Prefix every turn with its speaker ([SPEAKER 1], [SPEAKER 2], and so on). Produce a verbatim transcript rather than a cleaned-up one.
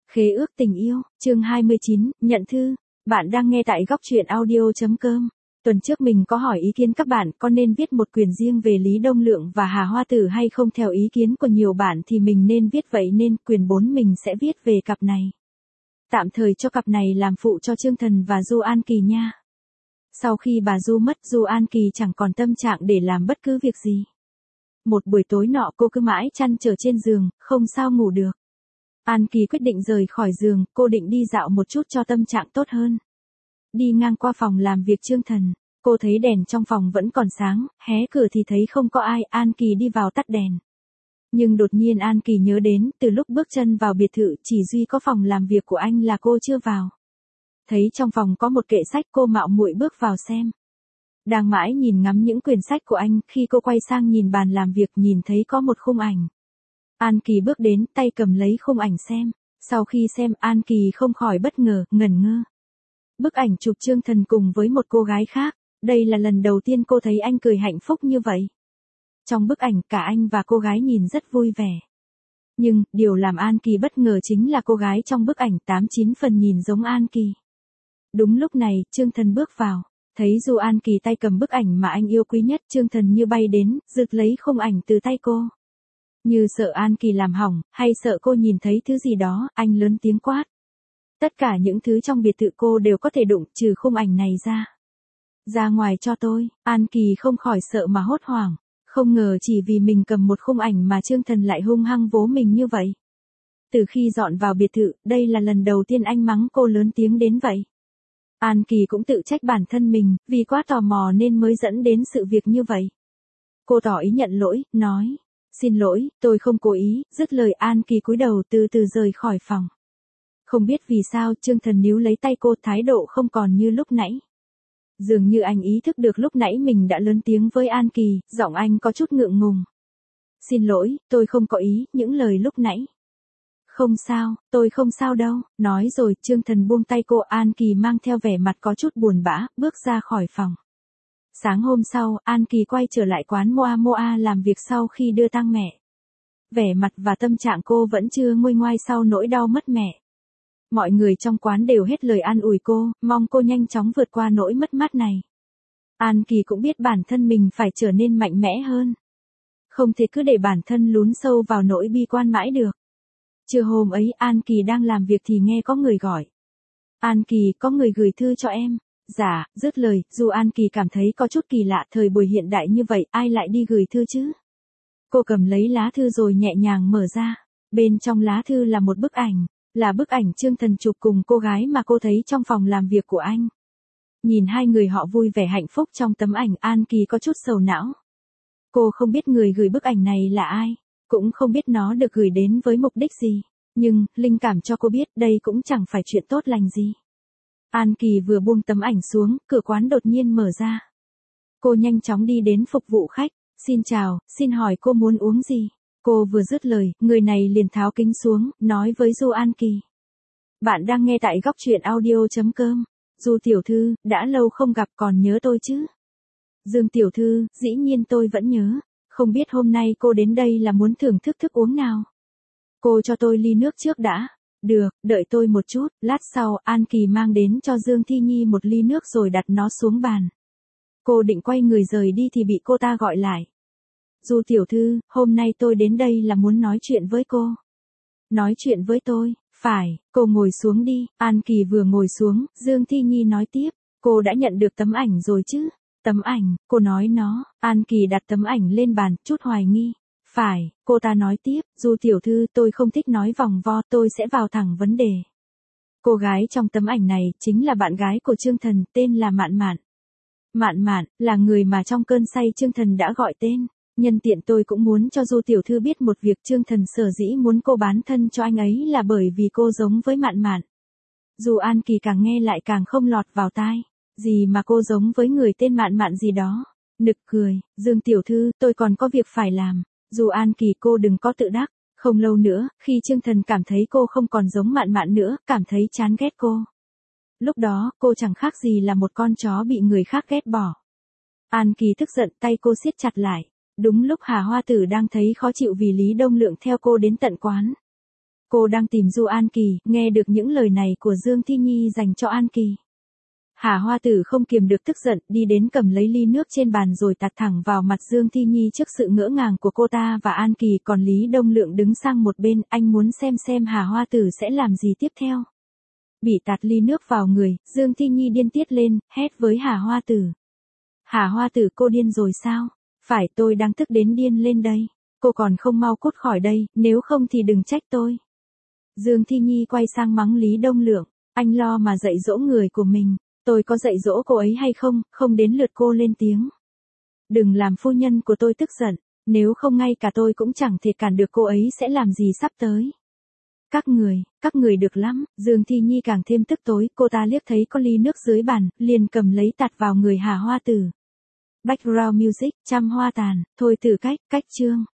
[SPEAKER 1] Khế ước tình yêu, chương hai mươi chín, nhận thư. Bạn đang nghe tại góc truyện audio.com. Tuần trước mình có hỏi ý kiến các bạn có nên viết một quyển riêng về Lý Đông Lượng và Hà Hoa Tử hay không. Theo ý kiến của nhiều bạn thì mình nên viết, vậy nên quyển bốn mình sẽ viết về cặp này. Tạm thời cho cặp này làm phụ cho Chương Thần và Du An Kỳ nha. Sau khi bà Du mất, Du An Kỳ chẳng còn tâm trạng để làm bất cứ việc gì. Một buổi tối nọ cô cứ mãi trăn trở trên giường, không sao ngủ được. An Kỳ quyết định rời khỏi giường, cô định đi dạo một chút cho tâm trạng tốt hơn. Đi ngang qua phòng làm việc Chương Thần, cô thấy đèn trong phòng vẫn còn sáng, hé cửa thì thấy không có ai, An Kỳ đi vào tắt đèn. Nhưng đột nhiên An Kỳ nhớ đến, từ lúc bước chân vào biệt thự chỉ duy có phòng làm việc của anh là cô chưa vào. Thấy trong phòng có một kệ sách, cô mạo muội bước vào xem. Đang mãi nhìn ngắm những quyển sách của anh, khi cô quay sang nhìn bàn làm việc nhìn thấy có một khung ảnh. An Kỳ bước đến, tay cầm lấy khung ảnh xem. Sau khi xem, An Kỳ không khỏi bất ngờ, ngẩn ngơ. Bức ảnh chụp Chương Thần cùng với một cô gái khác. Đây là lần đầu tiên cô thấy anh cười hạnh phúc như vậy. Trong bức ảnh, cả anh và cô gái nhìn rất vui vẻ. Nhưng, điều làm An Kỳ bất ngờ chính là cô gái trong bức ảnh tám chín phần nhìn giống An Kỳ. Đúng lúc này, Chương Thần bước vào. Thấy Du An Kỳ tay cầm bức ảnh mà anh yêu quý nhất, Chương Thần như bay đến, giật lấy khung ảnh từ tay cô. Như sợ An Kỳ làm hỏng, hay sợ cô nhìn thấy thứ gì đó, anh lớn tiếng quát. Tất cả những thứ trong biệt thự cô đều có thể đụng, trừ khung ảnh này ra. Ra ngoài cho tôi. An Kỳ không khỏi sợ mà hốt hoảng. Không ngờ chỉ vì mình cầm một khung ảnh mà Chương Thần lại hung hăng vố mình như vậy. Từ khi dọn vào biệt thự, đây là lần đầu tiên anh mắng cô lớn tiếng đến vậy. An Kỳ cũng tự trách bản thân mình, vì quá tò mò nên mới dẫn đến sự việc như vậy. Cô tỏ ý nhận lỗi, nói. Xin lỗi, tôi không cố ý. Dứt lời, An Kỳ cúi đầu từ từ rời khỏi phòng. Không biết vì sao, Chương Thần níu lấy tay cô, thái độ không còn như lúc nãy. Dường như anh ý thức được lúc nãy mình đã lớn tiếng với An Kỳ, giọng anh có chút ngượng ngùng. Xin lỗi, tôi không có ý, những lời lúc nãy. Không sao, tôi không sao đâu. Nói rồi, Chương Thần buông tay cô. An Kỳ mang theo vẻ mặt có chút buồn bã, bước ra khỏi phòng. Sáng hôm sau, An Kỳ quay trở lại quán Moa Moa làm việc sau khi đưa tang mẹ. Vẻ mặt và tâm trạng cô vẫn chưa nguôi ngoai sau nỗi đau mất mẹ. Mọi người trong quán đều hết lời an ủi cô, mong cô nhanh chóng vượt qua nỗi mất mát này. An Kỳ cũng biết bản thân mình phải trở nên mạnh mẽ hơn. Không thể cứ để bản thân lún sâu vào nỗi bi quan mãi được. Trưa hôm ấy, An Kỳ đang làm việc thì nghe có người gọi. An Kỳ, có người gửi thư cho em. Dạ, dứt lời, dù An Kỳ cảm thấy có chút kỳ lạ, thời buổi hiện đại như vậy, ai lại đi gửi thư chứ? Cô cầm lấy lá thư rồi nhẹ nhàng mở ra. Bên trong lá thư là một bức ảnh, là bức ảnh Chương Thần chụp cùng cô gái mà cô thấy trong phòng làm việc của anh. Nhìn hai người họ vui vẻ hạnh phúc trong tấm ảnh, An Kỳ có chút sầu não. Cô không biết người gửi bức ảnh này là ai, cũng không biết nó được gửi đến với mục đích gì, nhưng, linh cảm cho cô biết đây cũng chẳng phải chuyện tốt lành gì. An Kỳ vừa buông tấm ảnh xuống, cửa quán đột nhiên mở ra. Cô nhanh chóng đi đến phục vụ khách. Xin chào, xin hỏi cô muốn uống gì? Cô vừa dứt lời, người này liền tháo kính xuống, nói với Du An Kỳ. Bạn đang nghe tại góc truyện audio.com. Du tiểu thư, đã lâu không gặp, còn nhớ tôi chứ? Dương tiểu thư, dĩ nhiên tôi vẫn nhớ. Không biết hôm nay cô đến đây là muốn thưởng thức thức uống nào? Cô cho tôi ly nước trước đã. Được, đợi tôi một chút. Lát sau, An Kỳ mang đến cho Dương Thi Nhi một ly nước rồi đặt nó xuống bàn. Cô định quay người rời đi thì bị cô ta gọi lại. Du tiểu thư, hôm nay tôi đến đây là muốn nói chuyện với cô. Nói chuyện với tôi? Phải, cô ngồi xuống đi. An Kỳ vừa ngồi xuống, Dương Thi Nhi nói tiếp. Cô đã nhận được tấm ảnh rồi chứ? Tấm ảnh, cô nói nó. An Kỳ đặt tấm ảnh lên bàn, chút hoài nghi. Phải, cô ta nói tiếp, Du tiểu thư, tôi không thích nói vòng vo, tôi sẽ vào thẳng vấn đề. Cô gái trong tấm ảnh này chính là bạn gái của Chương Thần, tên là Mạn Mạn. Mạn Mạn là người mà trong cơn say Chương Thần đã gọi tên. Nhân tiện tôi cũng muốn cho Du tiểu thư biết một việc, Chương Thần sở dĩ muốn cô bán thân cho anh ấy là bởi vì cô giống với Mạn Mạn. Dù An Kỳ càng nghe lại càng không lọt vào tai. Gì mà cô giống với người tên Mạn Mạn gì đó. Nực cười, Dương tiểu thư, tôi còn có việc phải làm. Dù An Kỳ, cô đừng có tự đắc. Không lâu nữa, khi Chương Thần cảm thấy cô không còn giống Mạn Mạn nữa, cảm thấy chán ghét cô. Lúc đó, cô chẳng khác gì là một con chó bị người khác ghét bỏ. An Kỳ tức giận, tay cô siết chặt lại. Đúng lúc Hà Hoa Tử đang thấy khó chịu vì Lý Đông Lượng theo cô đến tận quán. Cô đang tìm Du An Kỳ, nghe được những lời này của Dương Thi Nhi dành cho An Kỳ. Hà Hoa Tử không kiềm được tức giận, đi đến cầm lấy ly nước trên bàn rồi tạt thẳng vào mặt Dương Thi Nhi trước sự ngỡ ngàng của cô ta và An Kỳ, còn Lý Đông Lượng đứng sang một bên, anh muốn xem xem Hà Hoa Tử sẽ làm gì tiếp theo. Bị tạt ly nước vào người, Dương Thi Nhi điên tiết lên, hét với Hà Hoa Tử. Hà Hoa Tử, cô điên rồi sao? Phải, tôi đang tức đến điên lên đây. Cô còn không mau cút khỏi đây, nếu không thì đừng trách tôi. Dương Thi Nhi quay sang mắng Lý Đông Lượng, anh lo mà dạy dỗ người của mình. Tôi có dạy dỗ cô ấy hay không, không đến lượt cô lên tiếng. Đừng làm phu nhân của tôi tức giận, nếu không ngay cả tôi cũng chẳng thể cản được cô ấy sẽ làm gì sắp tới. Các người, các người được lắm, Dương Thi Nhi càng thêm tức tối, cô ta liếc thấy có ly nước dưới bàn, liền cầm lấy tạt vào người Hà Hoa Tử. Background music, trăm hoa tàn, thôi từ cách, cách chương.